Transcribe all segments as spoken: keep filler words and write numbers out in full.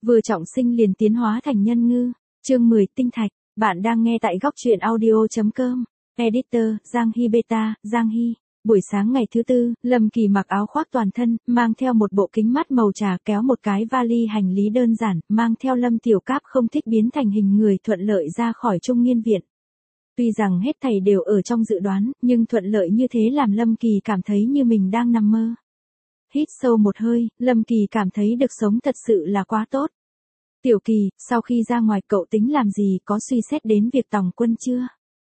Vừa trọng sinh liền tiến hóa thành nhân ngư. Chương mười tinh thạch. Bạn đang nghe tại góc truyện audio.com. Editor, Giang Hy Beta, Giang Hy. Buổi sáng ngày thứ tư, Lâm Kỳ mặc áo khoác toàn thân, mang theo một bộ kính mắt màu trà, kéo một cái vali hành lý đơn giản, mang theo Lâm Tiểu Cáp không thích biến thành hình người, thuận lợi ra khỏi Trung Nghiên viện. Tuy rằng hết thảy đều ở trong dự đoán, nhưng thuận lợi như thế làm Lâm Kỳ cảm thấy như mình đang nằm mơ. Hít sâu một hơi, Lâm Kỳ cảm thấy được sống thật sự là quá tốt. Tiểu Kỳ, sau khi ra ngoài cậu tính làm gì, có suy xét đến việc tòng quân chưa?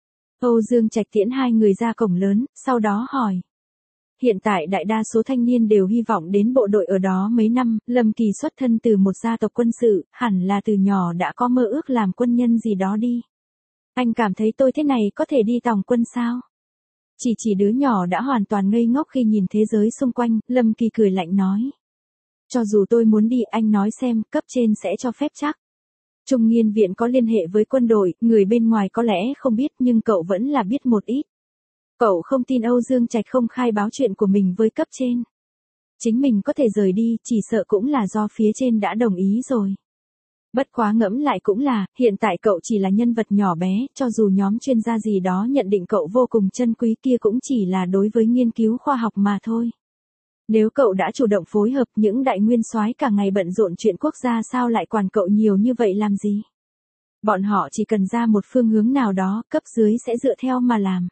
Âu Dương Trạch tiễn hai người ra cổng lớn, sau đó hỏi. Hiện tại đại đa số thanh niên đều hy vọng đến bộ đội ở đó mấy năm, Lâm Kỳ xuất thân từ một gia tộc quân sự, hẳn là từ nhỏ đã có mơ ước làm quân nhân gì đó đi. Anh cảm thấy tôi thế này có thể đi tòng quân sao? Chỉ chỉ đứa nhỏ đã hoàn toàn ngây ngốc khi nhìn thế giới xung quanh, Lâm Kỳ cười lạnh nói. Cho dù tôi muốn đi, anh nói xem, cấp trên sẽ cho phép chắc. Trung Nghiên viện có liên hệ với quân đội, người bên ngoài có lẽ không biết nhưng cậu vẫn là biết một ít. Cậu không tin Âu Dương Trạch không khai báo chuyện của mình với cấp trên. Chính mình có thể rời đi, chỉ sợ cũng là do phía trên đã đồng ý rồi. Bất quá ngẫm lại cũng là, hiện tại cậu chỉ là nhân vật nhỏ bé, cho dù nhóm chuyên gia gì đó nhận định cậu vô cùng chân quý kia cũng chỉ là đối với nghiên cứu khoa học mà thôi. Nếu cậu đã chủ động phối hợp, những đại nguyên soái cả ngày bận rộn chuyện quốc gia sao lại quản cậu nhiều như vậy làm gì? Bọn họ chỉ cần ra một phương hướng nào đó, cấp dưới sẽ dựa theo mà làm.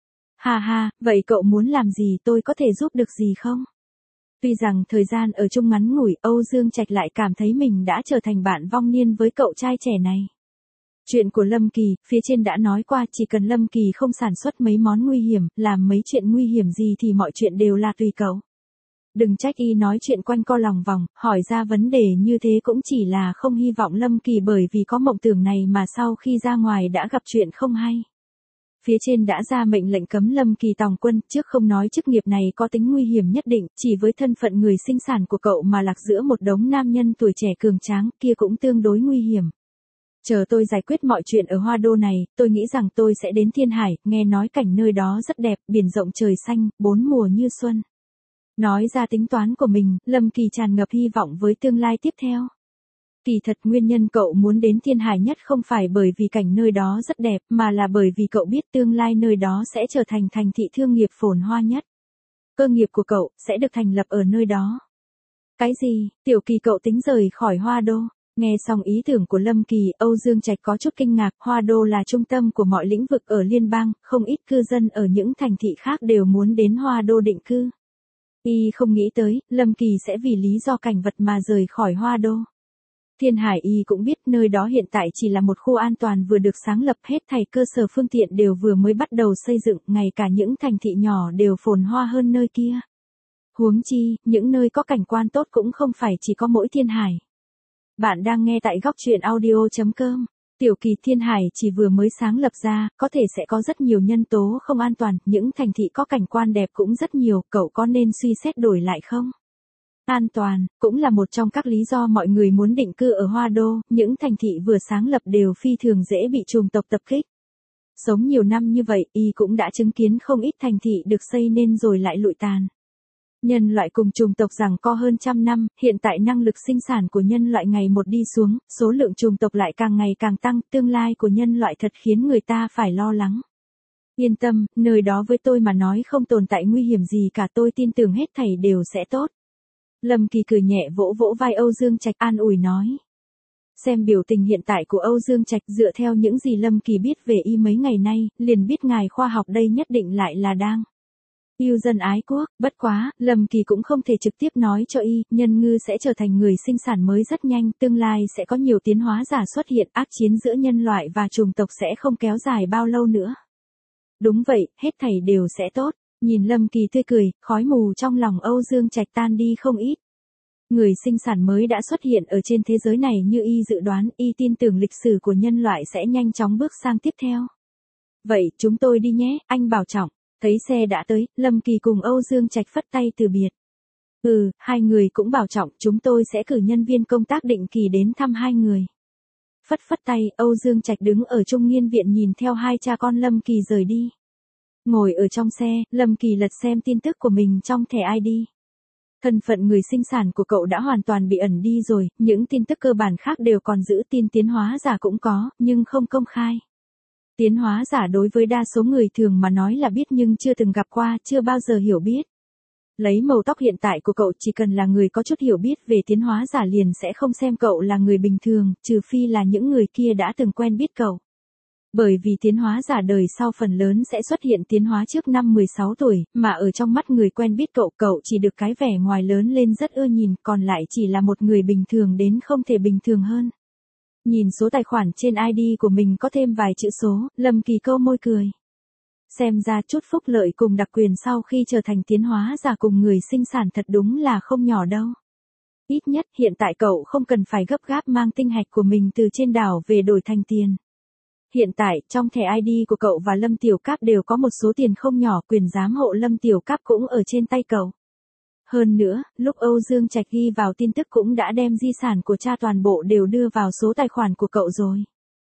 Ha ha, vậy cậu muốn làm gì, tôi có thể giúp được gì không? Tuy rằng thời gian ở chung ngắn ngủi, Âu Dương Trạch lại cảm thấy mình đã trở thành bạn vong niên với cậu trai trẻ này. Chuyện của Lâm Kỳ, phía trên đã nói qua, chỉ cần Lâm Kỳ không sản xuất mấy món nguy hiểm, làm mấy chuyện nguy hiểm gì thì mọi chuyện đều là tùy cậu. Đừng trách y nói chuyện quanh co lòng vòng, hỏi ra vấn đề như thế cũng chỉ là không hy vọng Lâm Kỳ bởi vì có mộng tưởng này mà sau khi ra ngoài đã gặp chuyện không hay. Phía trên đã ra mệnh lệnh cấm Lâm Kỳ tòng quân, trước không nói chức nghiệp này có tính nguy hiểm nhất định, chỉ với thân phận người sinh sản của cậu mà lạc giữa một đống nam nhân tuổi trẻ cường tráng kia cũng tương đối nguy hiểm. Chờ tôi giải quyết mọi chuyện ở Hoa Đô này, tôi nghĩ rằng tôi sẽ đến Thiên Hải, nghe nói cảnh nơi đó rất đẹp, biển rộng trời xanh, bốn mùa như xuân. Nói ra tính toán của mình, Lâm Kỳ tràn ngập hy vọng với tương lai tiếp theo. Kỳ thật nguyên nhân cậu muốn đến Thiên Hải nhất không phải bởi vì cảnh nơi đó rất đẹp, mà là bởi vì cậu biết tương lai nơi đó sẽ trở thành thành thị thương nghiệp phồn hoa nhất. Cơ nghiệp của cậu sẽ được thành lập ở nơi đó. Cái gì, Tiểu Kỳ cậu tính rời khỏi Hoa Đô? Nghe xong ý tưởng của Lâm Kỳ, Âu Dương Trạch có chút kinh ngạc, Hoa Đô là trung tâm của mọi lĩnh vực ở liên bang, không ít cư dân ở những thành thị khác đều muốn đến Hoa Đô định cư. Y không nghĩ tới, Lâm Kỳ sẽ vì lý do cảnh vật mà rời khỏi Hoa Đô. Thiên Hải Y cũng biết nơi đó hiện tại chỉ là một khu an toàn vừa được sáng lập, hết thảy cơ sở phương tiện đều vừa mới bắt đầu xây dựng, ngay cả những thành thị nhỏ đều phồn hoa hơn nơi kia. Huống chi, những nơi có cảnh quan tốt cũng không phải chỉ có mỗi Thiên Hải. Bạn đang nghe tại góc truyện audio.com. Tiểu Kỳ, Thiên Hải chỉ vừa mới sáng lập ra, có thể sẽ có rất nhiều nhân tố không an toàn, những thành thị có cảnh quan đẹp cũng rất nhiều, cậu có nên suy xét đổi lại không? An toàn, cũng là một trong các lý do mọi người muốn định cư ở Hoa Đô, những thành thị vừa sáng lập đều phi thường dễ bị chủng tộc tập kích. Sống nhiều năm như vậy, y cũng đã chứng kiến không ít thành thị được xây nên rồi lại lụi tàn. Nhân loại cùng chủng tộc giằng co hơn trăm năm, hiện tại năng lực sinh sản của nhân loại ngày một đi xuống, số lượng chủng tộc lại càng ngày càng tăng, tương lai của nhân loại thật khiến người ta phải lo lắng. Yên tâm, nơi đó với tôi mà nói không tồn tại nguy hiểm gì cả, tôi tin tưởng hết thảy đều sẽ tốt. Lâm Kỳ cười nhẹ vỗ vỗ vai Âu Dương Trạch an ủi nói. Xem biểu tình hiện tại của Âu Dương Trạch dựa theo những gì Lâm Kỳ biết về y mấy ngày nay, liền biết ngài khoa học đây nhất định lại là đang yêu dân ái quốc, bất quá, Lâm Kỳ cũng không thể trực tiếp nói cho y, nhân ngư sẽ trở thành người sinh sản mới rất nhanh, tương lai sẽ có nhiều tiến hóa giả xuất hiện, ác chiến giữa nhân loại và chủng tộc sẽ không kéo dài bao lâu nữa. Đúng vậy, hết thảy đều sẽ tốt. Nhìn Lâm Kỳ tươi cười, khói mù trong lòng Âu Dương Trạch tan đi không ít. Người sinh sản mới đã xuất hiện ở trên thế giới này như y dự đoán, y tin tưởng lịch sử của nhân loại sẽ nhanh chóng bước sang tiếp theo. Vậy, chúng tôi đi nhé, anh bảo trọng. Thấy xe đã tới, Lâm Kỳ cùng Âu Dương Trạch phất tay từ biệt. Ừ, hai người cũng bảo trọng, chúng tôi sẽ cử nhân viên công tác định kỳ đến thăm hai người. Phất phất tay, Âu Dương Trạch đứng ở Trung Nghiên viện nhìn theo hai cha con Lâm Kỳ rời đi. Ngồi ở trong xe, Lâm Kỳ lật xem tin tức của mình trong thẻ i đê. Thân phận người sinh sản của cậu đã hoàn toàn bị ẩn đi rồi, những tin tức cơ bản khác đều còn giữ, tin tiến hóa giả cũng có, nhưng không công khai. Tiến hóa giả đối với đa số người thường mà nói là biết nhưng chưa từng gặp qua, chưa bao giờ hiểu biết. Lấy màu tóc hiện tại của cậu, chỉ cần là người có chút hiểu biết về tiến hóa giả liền sẽ không xem cậu là người bình thường, trừ phi là những người kia đã từng quen biết cậu. Bởi vì tiến hóa giả đời sau phần lớn sẽ xuất hiện tiến hóa trước năm mười sáu tuổi, mà ở trong mắt người quen biết cậu, cậu chỉ được cái vẻ ngoài lớn lên rất ưa nhìn, còn lại chỉ là một người bình thường đến không thể bình thường hơn. Nhìn số tài khoản trên i đê của mình có thêm vài chữ số, Lâm Kỳ câu môi cười. Xem ra chút phúc lợi cùng đặc quyền sau khi trở thành tiến hóa giả cùng người sinh sản thật đúng là không nhỏ đâu. Ít nhất hiện tại cậu không cần phải gấp gáp mang tinh hạch của mình từ trên đảo về đổi thành tiền. Hiện tại, trong thẻ i đê của cậu và Lâm Tiểu Cáp đều có một số tiền không nhỏ, quyền giám hộ Lâm Tiểu Cáp cũng ở trên tay cậu. Hơn nữa, lúc Âu Dương Trạch ghi vào tin tức cũng đã đem di sản của cha toàn bộ đều đưa vào số tài khoản của cậu rồi.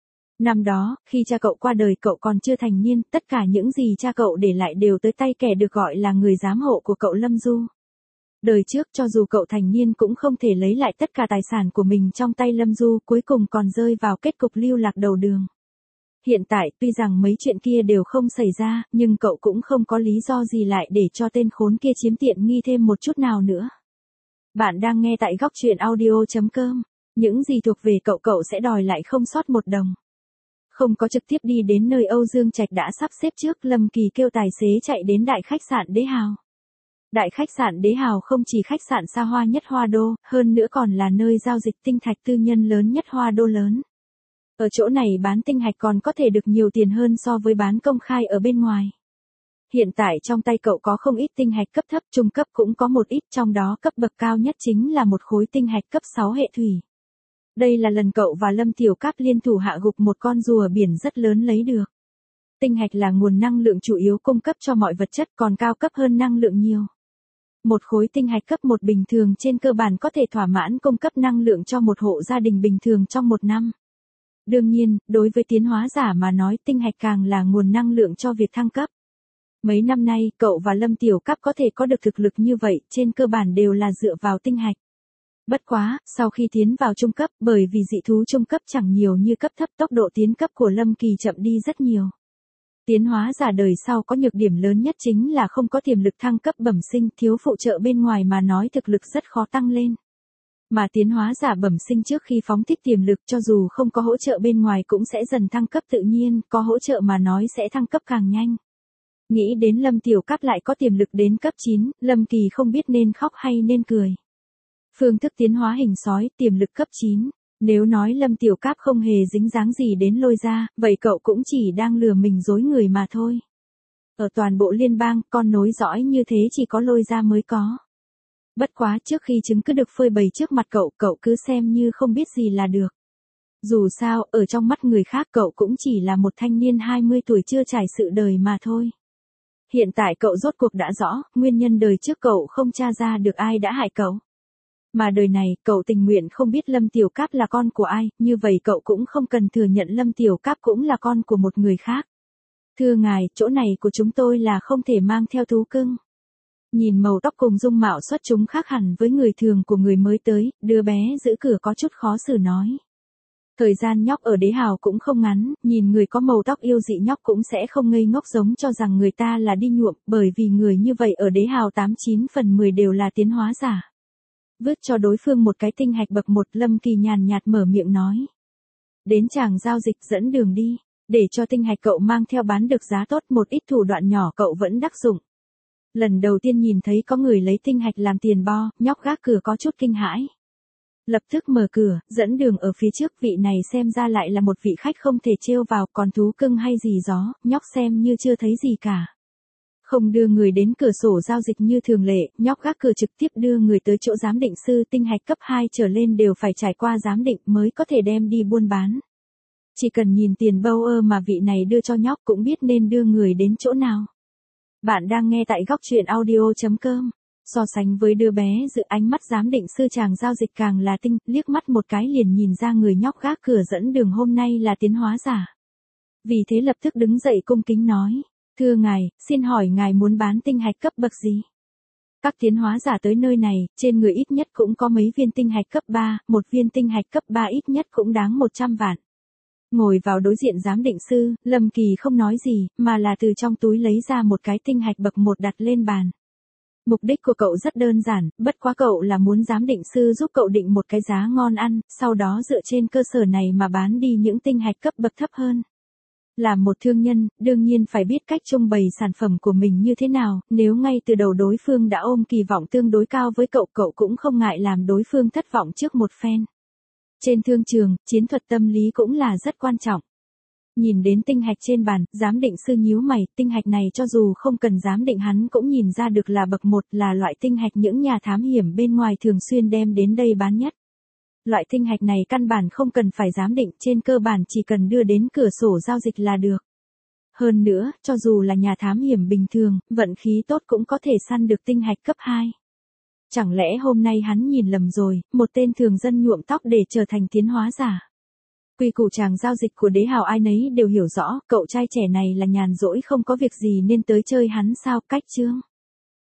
Năm đó, khi cha cậu qua đời cậu còn chưa thành niên, tất cả những gì cha cậu để lại đều tới tay kẻ được gọi là người giám hộ của cậu Lâm Du. Đời trước cho dù cậu thành niên cũng không thể lấy lại tất cả tài sản của mình trong tay Lâm Du, cuối cùng còn rơi vào kết cục lưu lạc đầu đường. Hiện tại, tuy rằng mấy chuyện kia đều không xảy ra, nhưng cậu cũng không có lý do gì lại để cho tên khốn kia chiếm tiện nghi thêm một chút nào nữa. Bạn đang nghe tại góc truyện audio chấm com. Những gì thuộc về cậu cậu sẽ đòi lại không sót một đồng. Không có trực tiếp đi đến nơi Âu Dương Trạch đã sắp xếp trước, Lâm Kỳ kêu tài xế chạy đến đại khách sạn Đế Hào. Đại khách sạn Đế Hào không chỉ khách sạn xa hoa nhất Hoa Đô, hơn nữa còn là nơi giao dịch tinh thạch tư nhân lớn nhất Hoa Đô lớn. Ở chỗ này bán tinh hạch còn có thể được nhiều tiền hơn so với bán công khai ở bên ngoài. Hiện tại trong tay cậu có không ít tinh hạch cấp thấp, trung cấp cũng có một ít, trong đó cấp bậc cao nhất chính là một khối tinh hạch cấp sáu hệ thủy. Đây là lần cậu và Lâm Tiểu Cáp liên thủ hạ gục một con rùa biển rất lớn lấy được. Tinh hạch là nguồn năng lượng chủ yếu cung cấp cho mọi vật chất, còn cao cấp hơn năng lượng nhiều. Một khối tinh hạch cấp một bình thường trên cơ bản có thể thỏa mãn cung cấp năng lượng cho một hộ gia đình bình thường trong một năm. Đương nhiên, đối với tiến hóa giả mà nói, tinh hạch càng là nguồn năng lượng cho việc thăng cấp. Mấy năm nay, cậu và Lâm Tiểu Cáp có thể có được thực lực như vậy, trên cơ bản đều là dựa vào tinh hạch. Bất quá, sau khi tiến vào trung cấp, bởi vì dị thú trung cấp chẳng nhiều như cấp thấp, tốc độ tiến cấp của Lâm Kỳ chậm đi rất nhiều. Tiến hóa giả đời sau có nhược điểm lớn nhất chính là không có tiềm lực thăng cấp bẩm sinh, thiếu phụ trợ bên ngoài mà nói thực lực rất khó tăng lên. Mà tiến hóa giả bẩm sinh trước khi phóng thích tiềm lực cho dù không có hỗ trợ bên ngoài cũng sẽ dần thăng cấp tự nhiên, có hỗ trợ mà nói sẽ thăng cấp càng nhanh. Nghĩ đến Lâm Tiểu Cáp lại có tiềm lực đến cấp chín, Lâm Kỳ không biết nên khóc hay nên cười. Phương thức tiến hóa hình sói, tiềm lực cấp chín. Nếu nói Lâm Tiểu Cáp không hề dính dáng gì đến Lôi Gia, vậy cậu cũng chỉ đang lừa mình dối người mà thôi. Ở toàn bộ liên bang, con nối dõi như thế chỉ có Lôi Gia mới có. Bất quá trước khi chứng cứ được phơi bày trước mặt cậu, cậu cứ xem như không biết gì là được. Dù sao, ở trong mắt người khác cậu cũng chỉ là một thanh niên hai mươi tuổi chưa trải sự đời mà thôi. Hiện tại cậu rốt cuộc đã rõ, nguyên nhân đời trước cậu không tra ra được ai đã hại cậu. Mà đời này, cậu tình nguyện không biết Lâm Tiểu Cáp là con của ai, như vậy cậu cũng không cần thừa nhận Lâm Tiểu Cáp cũng là con của một người khác. Thưa ngài, chỗ này của chúng tôi là không thể mang theo thú cưng. Nhìn màu tóc cùng dung mạo xuất chúng khác hẳn với người thường của người mới tới, đứa bé giữ cửa có chút khó xử nói. Thời gian nhóc ở Đế Hào cũng không ngắn, nhìn người có màu tóc yêu dị nhóc cũng sẽ không ngây ngốc giống cho rằng người ta là đi nhuộm, bởi vì người như vậy ở Đế Hào tám chín phần mười đều là tiến hóa giả. Vứt cho đối phương một cái tinh hạch bậc một, Lâm Kỳ nhàn nhạt mở miệng nói. Đến chàng giao dịch dẫn đường đi, để cho tinh hạch cậu mang theo bán được giá tốt, một ít thủ đoạn nhỏ cậu vẫn đắc dụng. Lần đầu tiên nhìn thấy có người lấy tinh hạch làm tiền bo, nhóc gác cửa có chút kinh hãi. Lập tức mở cửa, dẫn đường ở phía trước, vị này xem ra lại là một vị khách không thể trêu vào, còn thú cưng hay gì gió, nhóc xem như chưa thấy gì cả. Không đưa người đến cửa sổ giao dịch như thường lệ, nhóc gác cửa trực tiếp đưa người tới chỗ giám định sư, tinh hạch cấp hai trở lên đều phải trải qua giám định mới có thể đem đi buôn bán. Chỉ cần nhìn tiền bâu ơ mà vị này đưa cho nhóc cũng biết nên đưa người đến chỗ nào. Bạn đang nghe tại góc truyện audio chấm com. So sánh với đứa bé dự, ánh mắt giám định sư chàng giao dịch càng là tinh, liếc mắt một cái liền nhìn ra người nhóc gác cửa dẫn đường hôm nay là tiến hóa giả. Vì thế lập tức đứng dậy cung kính nói. Thưa ngài, xin hỏi ngài muốn bán tinh hạch cấp bậc gì? Các tiến hóa giả tới nơi này, trên người ít nhất cũng có mấy viên tinh hạch cấp ba, một viên tinh hạch cấp ba ít nhất cũng đáng một trăm vạn. Ngồi vào đối diện giám định sư, Lâm Kỳ không nói gì, mà là từ trong túi lấy ra một cái tinh hạch bậc một đặt lên bàn. Mục đích của cậu rất đơn giản, bất quá cậu là muốn giám định sư giúp cậu định một cái giá ngon ăn, sau đó dựa trên cơ sở này mà bán đi những tinh hạch cấp bậc thấp hơn. Làm một thương nhân, đương nhiên phải biết cách trưng bày sản phẩm của mình như thế nào, nếu ngay từ đầu đối phương đã ôm kỳ vọng tương đối cao với cậu, cậu cũng không ngại làm đối phương thất vọng trước một phen. Trên thương trường, chiến thuật tâm lý cũng là rất quan trọng. Nhìn đến tinh hạch trên bàn, giám định sư nhíu mày, tinh hạch này cho dù không cần giám định hắn cũng nhìn ra được là bậc một, là loại tinh hạch những nhà thám hiểm bên ngoài thường xuyên đem đến đây bán nhất. Loại tinh hạch này căn bản không cần phải giám định, trên cơ bản chỉ cần đưa đến cửa sổ giao dịch là được. Hơn nữa, cho dù là nhà thám hiểm bình thường, vận khí tốt cũng có thể săn được tinh hạch cấp hai. Chẳng lẽ hôm nay hắn nhìn lầm rồi, một tên thường dân nhuộm tóc để trở thành tiến hóa giả. Quy củ chàng giao dịch của đế hào ai nấy đều hiểu rõ, cậu trai trẻ này là nhàn rỗi không có việc gì nên tới chơi hắn sao, cách chương.